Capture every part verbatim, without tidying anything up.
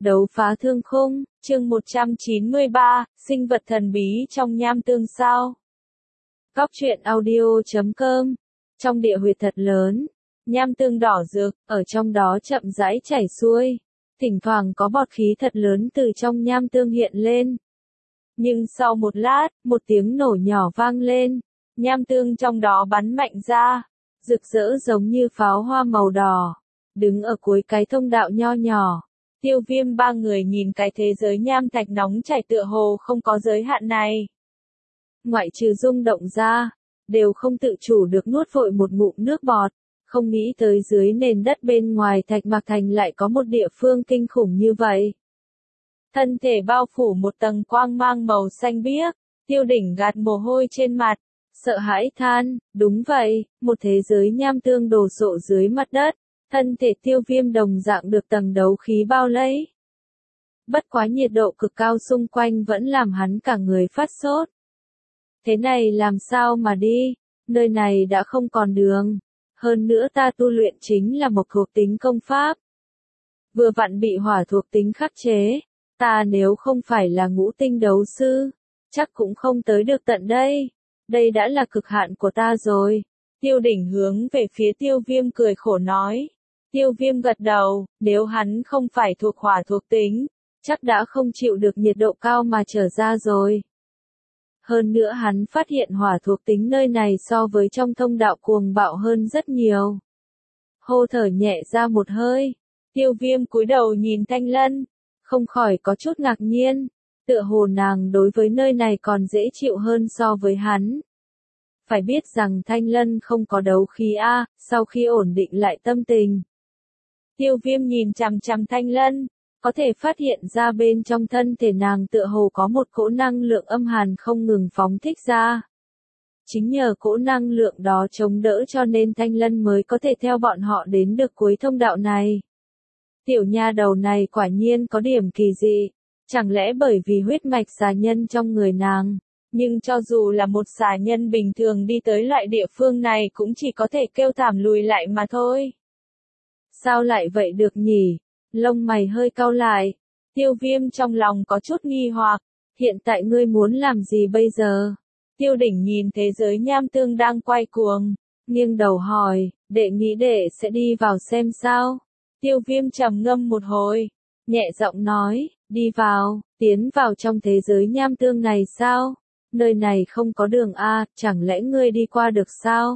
Đấu phá thương khung, chương một trăm chín mươi ba, sinh vật thần bí trong nham tương sao. Góc truyện audio chấm com. Trong địa huyệt thật lớn, nham tương đỏ rực, ở trong đó chậm rãi chảy xuôi. Thỉnh thoảng có bọt khí thật lớn từ trong nham tương hiện lên. Nhưng sau một lát, một tiếng nổ nhỏ vang lên. Nham tương trong đó bắn mạnh ra, rực rỡ giống như pháo hoa màu đỏ. Đứng ở cuối cái thông đạo nho nhỏ, Tiêu Viêm ba người nhìn cái thế giới nham thạch nóng chảy tựa hồ không có giới hạn này. Ngoại trừ rung động ra, đều không tự chủ được nuốt vội một ngụm nước bọt, không nghĩ tới dưới nền đất bên ngoài thạch mạc thành lại có một địa phương kinh khủng như vậy. Thân thể bao phủ một tầng quang mang màu xanh biếc, Tiêu Đỉnh gạt mồ hôi trên mặt, sợ hãi than, đúng vậy, một thế giới nham tương đồ sộ dưới mặt đất. Thân thể Tiêu Viêm đồng dạng được tầng đấu khí bao lấy. Bất quá nhiệt độ cực cao xung quanh vẫn làm hắn cả người phát sốt. Thế này làm sao mà đi, nơi này đã không còn đường. Hơn nữa ta tu luyện chính là một thuộc tính công pháp. Vừa vặn bị hỏa thuộc tính khắc chế, ta nếu không phải là ngũ tinh đấu sư, chắc cũng không tới được tận đây. Đây đã là cực hạn của ta rồi. Tiêu Đỉnh hướng về phía Tiêu Viêm cười khổ nói. Tiêu Viêm gật đầu, nếu hắn không phải thuộc hỏa thuộc tính, chắc đã không chịu được nhiệt độ cao mà trở ra rồi. Hơn nữa hắn phát hiện hỏa thuộc tính nơi này so với trong thông đạo cuồng bạo hơn rất nhiều. Hô thở nhẹ ra một hơi, Tiêu Viêm cúi đầu nhìn Thanh Lân, không khỏi có chút ngạc nhiên, tựa hồ nàng đối với nơi này còn dễ chịu hơn so với hắn. Phải biết rằng Thanh Lân không có đấu khí a, sau khi ổn định lại tâm tình. Tiêu Viêm nhìn chằm chằm Thanh Lân, có thể phát hiện ra bên trong thân thể nàng tựa hồ có một cỗ năng lượng âm hàn không ngừng phóng thích ra. Chính nhờ cỗ năng lượng đó chống đỡ cho nên Thanh Lân mới có thể theo bọn họ đến được cuối thông đạo này. Tiểu nha đầu này quả nhiên có điểm kỳ dị, chẳng lẽ bởi vì huyết mạch xà nhân trong người nàng, nhưng cho dù là một xà nhân bình thường đi tới loại địa phương này cũng chỉ có thể kêu thảm lùi lại mà thôi. Sao lại vậy được nhỉ? Lông mày hơi cau lại. Tiêu Viêm trong lòng có chút nghi hoặc. Hiện tại ngươi muốn làm gì bây giờ? Tiêu Đỉnh nhìn thế giới nham tương đang quay cuồng, nghiêng đầu hỏi, đệ nghĩ đệ sẽ đi vào xem sao? Tiêu Viêm trầm ngâm một hồi, nhẹ giọng nói, đi vào, tiến vào trong thế giới nham tương này sao? Nơi này không có đường a, chẳng lẽ ngươi đi qua được sao?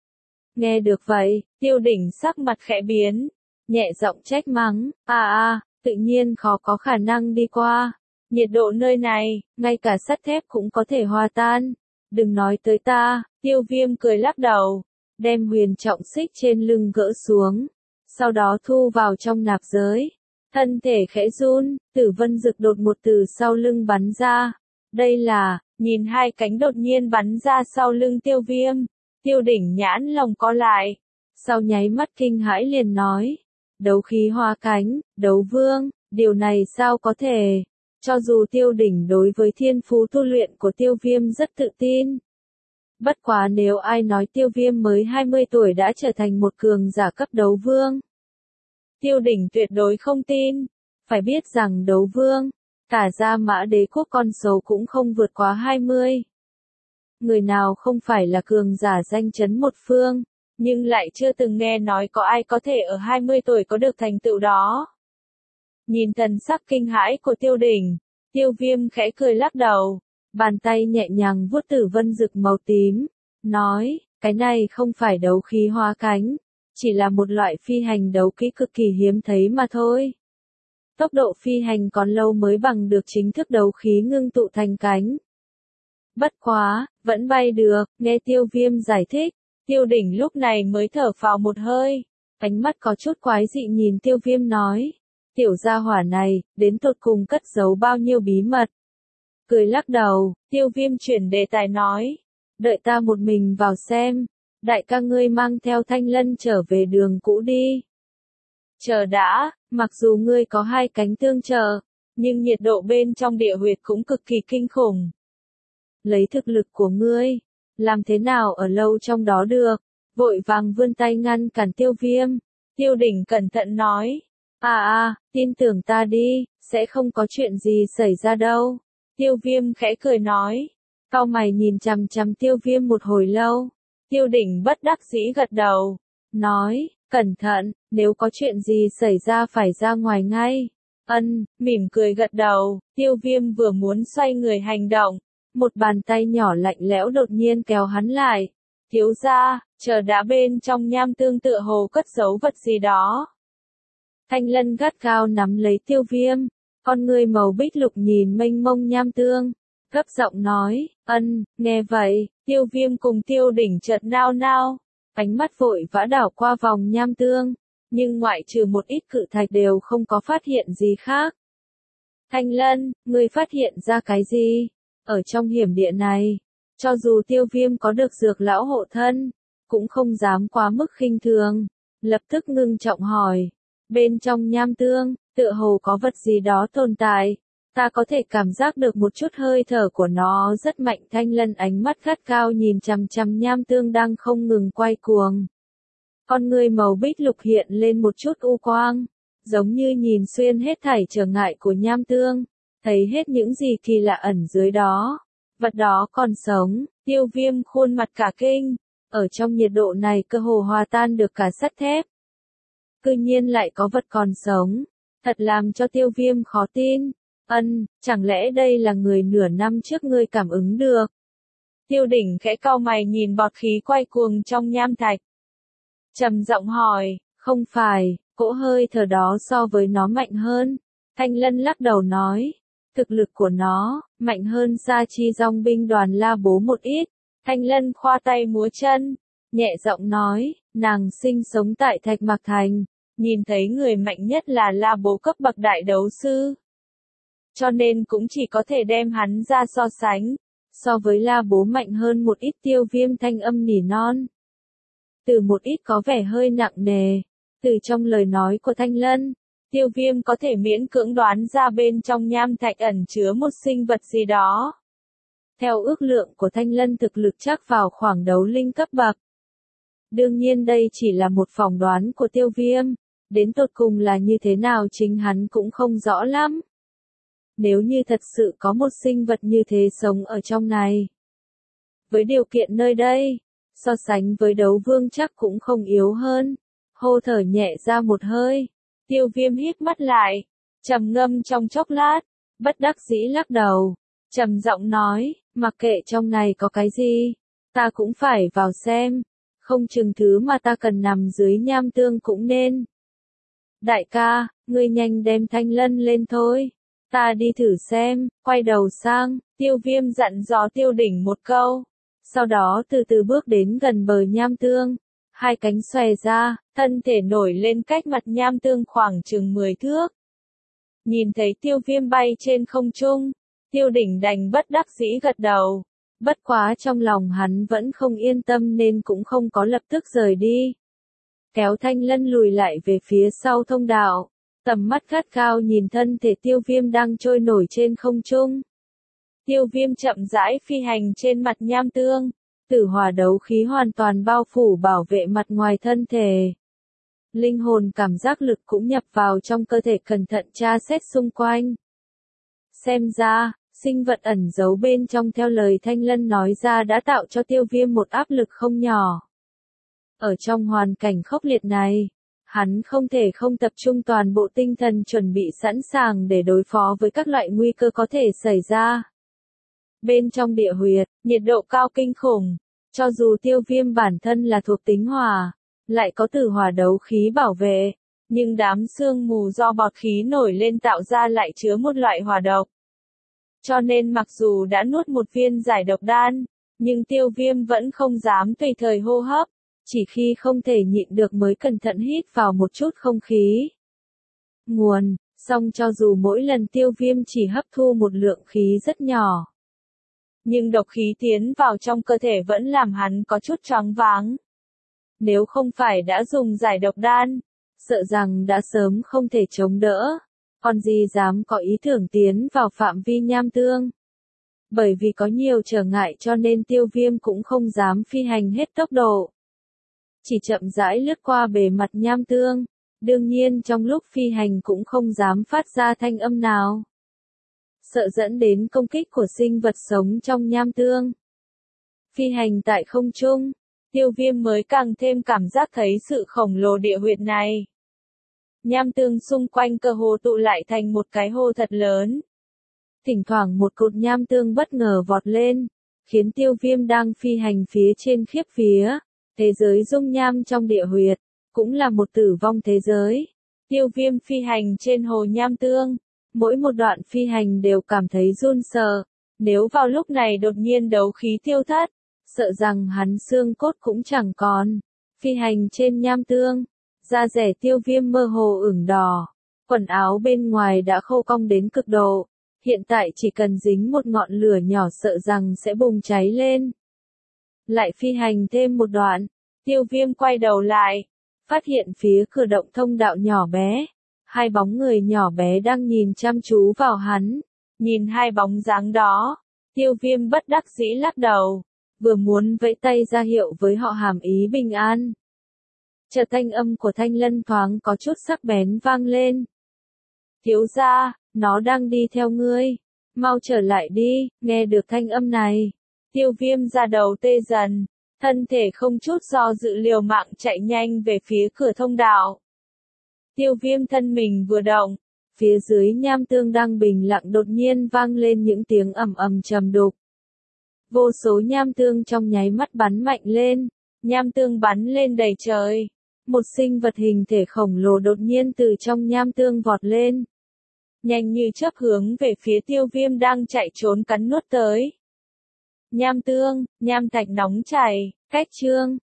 Nghe được vậy, Tiêu Đỉnh sắc mặt khẽ biến, nhẹ giọng trách mắng, à à, tự nhiên khó có khả năng đi qua. Nhiệt độ nơi này, ngay cả sắt thép cũng có thể hòa tan. Đừng nói tới ta. Tiêu Viêm cười lắc đầu, đem huyền trọng xích trên lưng gỡ xuống, sau đó thu vào trong nạp giới. Thân thể khẽ run, Tử Vân Dực đột một từ sau lưng bắn ra. Đây là, nhìn hai cánh đột nhiên bắn ra sau lưng Tiêu Viêm. Tiêu Đỉnh nhãn lòng co lại, sau nháy mắt kinh hãi liền nói, đấu khí hoa cánh, đấu vương, điều này sao có thể? Cho dù Tiêu Đỉnh đối với thiên phú tu luyện của Tiêu Viêm rất tự tin. Bất quá nếu ai nói Tiêu Viêm mới hai mươi tuổi đã trở thành một cường giả cấp đấu vương, Tiêu Đỉnh tuyệt đối không tin. Phải biết rằng đấu vương, cả Gia Mã Đế quốc con số cũng không vượt quá hai mươi. Người nào không phải là cường giả danh chấn một phương, nhưng lại chưa từng nghe nói có ai có thể ở hai mươi tuổi có được thành tựu đó. Nhìn thần sắc kinh hãi của Tiêu Đỉnh, Tiêu Viêm khẽ cười lắc đầu, bàn tay nhẹ nhàng vuốt Tử Vân Dực màu tím, nói, cái này không phải đấu khí hóa cánh, chỉ là một loại phi hành đấu kỹ cực kỳ hiếm thấy mà thôi. Tốc độ phi hành còn lâu mới bằng được chính thức đấu khí ngưng tụ thành cánh. Bất quá, vẫn bay được, nghe Tiêu Viêm giải thích, Tiêu Đỉnh lúc này mới thở phào một hơi, ánh mắt có chút quái dị nhìn Tiêu Viêm nói, tiểu gia hỏa này, đến tột cùng cất giấu bao nhiêu bí mật. Cười lắc đầu, Tiêu Viêm chuyển đề tài nói, đợi ta một mình vào xem, đại ca ngươi mang theo Thanh Lân trở về đường cũ đi. Chờ đã, mặc dù ngươi có hai cánh tương trợ, nhưng nhiệt độ bên trong địa huyệt cũng cực kỳ kinh khủng. Lấy thực lực của ngươi, làm thế nào ở lâu trong đó được? Vội vàng vươn tay ngăn cản Tiêu Viêm. Tiêu Đỉnh cẩn thận nói, À à, tin tưởng ta đi, sẽ không có chuyện gì xảy ra đâu. Tiêu Viêm khẽ cười nói. Cau mày nhìn chằm chằm Tiêu Viêm một hồi lâu. Tiêu Đỉnh bất đắc dĩ gật đầu. Nói, cẩn thận, nếu có chuyện gì xảy ra phải ra ngoài ngay. Ân, mỉm cười gật đầu, Tiêu Viêm vừa muốn xoay người hành động. Một bàn tay nhỏ lạnh lẽo đột nhiên kéo hắn lại. Thiếu gia, chờ đã, bên trong nham tương tựa hồ cất giấu vật gì đó. Thanh Lân gắt gao nắm lấy Tiêu Viêm, con người màu bích lục nhìn mênh mông nham tương, gấp giọng nói, ân, nghe vậy, Tiêu Viêm cùng Tiêu Đỉnh chợt nao nao, ánh mắt vội vã đảo qua vòng nham tương, nhưng ngoại trừ một ít cự thạch đều không có phát hiện gì khác. Thanh Lân, ngươi phát hiện ra cái gì? Ở trong hiểm địa này, cho dù Tiêu Viêm có được dược lão hộ thân, cũng không dám quá mức khinh thường, lập tức ngưng trọng hỏi. Bên trong nham tương, tựa hồ có vật gì đó tồn tại, ta có thể cảm giác được một chút hơi thở của nó rất mạnh. Thanh Lân ánh mắt gắt cao nhìn chằm chằm nham tương đang không ngừng quay cuồng. Con người màu bích lục hiện lên một chút u quang, giống như nhìn xuyên hết thảy trở ngại của nham tương, thấy hết những gì kỳ lạ ẩn dưới đó. Vật đó còn sống. Tiêu Viêm khuôn mặt cả kinh, ở trong nhiệt độ này cơ hồ hòa tan được cả sắt thép. Cư nhiên lại có vật còn sống, thật làm cho Tiêu Viêm khó tin. Ân, chẳng lẽ đây là người nửa năm trước ngươi cảm ứng được? Tiêu Đỉnh khẽ cau mày nhìn bọt khí quay cuồng trong nham thạch. Trầm giọng hỏi, không phải, cỗ hơi thở đó so với nó mạnh hơn. Thanh Lân lắc đầu nói, thực lực của nó, mạnh hơn Sa Chi Dòng binh đoàn La Bố một ít. Thanh Lân khoa tay múa chân, nhẹ giọng nói, nàng sinh sống tại Thạch Mạc Thành, nhìn thấy người mạnh nhất là La Bố cấp bậc đại đấu sư. Cho nên cũng chỉ có thể đem hắn ra so sánh, so với La Bố mạnh hơn một ít. Tiêu Viêm thanh âm nỉ non. Từ một ít có vẻ hơi nặng nề, từ trong lời nói của Thanh Lân, Tiêu Viêm có thể miễn cưỡng đoán ra bên trong nham thạch ẩn chứa một sinh vật gì đó. Theo ước lượng của Thanh Lân thực lực chắc vào khoảng đấu linh cấp bậc. Đương nhiên đây chỉ là một phỏng đoán của Tiêu Viêm, đến tột cùng là như thế nào chính hắn cũng không rõ lắm. Nếu như thật sự có một sinh vật như thế sống ở trong này, với điều kiện nơi đây, so sánh với đấu vương chắc cũng không yếu hơn. Hô thở nhẹ ra một hơi, Tiêu Viêm hít mắt lại, trầm ngâm trong chốc lát, bất đắc dĩ lắc đầu, trầm giọng nói, mặc kệ trong này có cái gì, ta cũng phải vào xem, không chừng thứ mà ta cần nằm dưới nham tương cũng nên. Đại ca, ngươi nhanh đem Thanh Lân lên thôi, ta đi thử xem. Quay đầu sang, Tiêu Viêm dặn dò Tiêu Đỉnh một câu, sau đó từ từ bước đến gần bờ nham tương, hai cánh xòe ra, thân thể nổi lên cách mặt nham tương khoảng chừng mười thước. Nhìn thấy Tiêu Viêm bay trên không trung, Tiêu Đỉnh đành bất đắc dĩ gật đầu, bất quá trong lòng hắn vẫn không yên tâm nên cũng không có lập tức rời đi. Kéo Thanh Lân lùi lại về phía sau thông đạo, tầm mắt gắt gao nhìn thân thể Tiêu Viêm đang trôi nổi trên không trung. Tiêu Viêm chậm rãi phi hành trên mặt nham tương, tử hỏa đấu khí hoàn toàn bao phủ bảo vệ mặt ngoài thân thể. Linh hồn cảm giác lực cũng nhập vào trong cơ thể cẩn thận tra xét xung quanh. Xem ra, sinh vật ẩn giấu bên trong theo lời Thanh Lân nói ra đã tạo cho Tiêu Viêm một áp lực không nhỏ. Ở trong hoàn cảnh khốc liệt này, hắn không thể không tập trung toàn bộ tinh thần chuẩn bị sẵn sàng để đối phó với các loại nguy cơ có thể xảy ra. Bên trong địa huyệt, nhiệt độ cao kinh khủng, cho dù Tiêu Viêm bản thân là thuộc tính hỏa, lại có tử hỏa đấu khí bảo vệ, nhưng đám sương mù do bọt khí nổi lên tạo ra lại chứa một loại hỏa độc. Cho nên mặc dù đã nuốt một viên giải độc đan, nhưng Tiêu Viêm vẫn không dám tùy thời hô hấp, chỉ khi không thể nhịn được mới cẩn thận hít vào một chút không khí. Nguồn, song cho dù mỗi lần Tiêu Viêm chỉ hấp thu một lượng khí rất nhỏ, nhưng độc khí tiến vào trong cơ thể vẫn làm hắn có chút choáng váng. Nếu không phải đã dùng giải độc đan, sợ rằng đã sớm không thể chống đỡ, còn gì dám có ý tưởng tiến vào phạm vi nham tương. Bởi vì có nhiều trở ngại cho nên Tiêu Viêm cũng không dám phi hành hết tốc độ. Chỉ chậm rãi lướt qua bề mặt nham tương, Đương nhiên trong lúc phi hành cũng không dám phát ra thanh âm nào, sợ dẫn đến công kích của sinh vật sống trong nham tương. Phi hành tại không trung, Tiêu Viêm mới càng thêm cảm giác thấy sự khổng lồ địa huyệt này. Nham tương xung quanh cơ hồ tụ lại thành một cái hồ thật lớn. Thỉnh thoảng một cột nham tương bất ngờ vọt lên, khiến Tiêu Viêm đang phi hành phía trên khiếp vía. Thế giới dung nham trong địa huyệt, cũng là một tử vong thế giới. Tiêu Viêm phi hành trên hồ nham tương, mỗi một đoạn phi hành đều cảm thấy run sợ. Nếu vào lúc này đột nhiên đấu khí tiêu thất, sợ rằng hắn xương cốt cũng chẳng còn. Phi hành trên nham tương, da rẻ Tiêu Viêm mơ hồ ửng đỏ, quần áo bên ngoài đã khô cong đến cực độ, hiện tại chỉ cần dính một ngọn lửa nhỏ sợ rằng sẽ bùng cháy lên. Lại phi hành thêm một đoạn, Tiêu Viêm quay đầu lại, phát hiện phía cửa động thông đạo nhỏ bé, hai bóng người nhỏ bé đang nhìn chăm chú vào hắn. Nhìn hai bóng dáng đó, Tiêu Viêm bất đắc dĩ lắc đầu, vừa muốn vẫy tay ra hiệu với họ hàm ý bình an. Chợt thanh âm của Thanh Lân thoáng có chút sắc bén vang lên. Thiếu gia, nó đang đi theo ngươi, mau trở lại đi. Nghe được thanh âm này, Tiêu Viêm da đầu tê dần, thân thể không chút do dự liều mạng chạy nhanh về phía cửa thông đạo. Tiêu Viêm thân mình vừa động, phía dưới nham tương đang bình lặng đột nhiên vang lên những tiếng ầm ầm trầm đục. Vô số nham tương trong nháy mắt bắn mạnh lên, nham tương bắn lên đầy trời. Một sinh vật hình thể khổng lồ đột nhiên từ trong nham tương vọt lên, nhanh như chớp hướng về phía Tiêu Viêm đang chạy trốn cắn nuốt tới. Nham tương, nham thạch nóng chảy, cách chương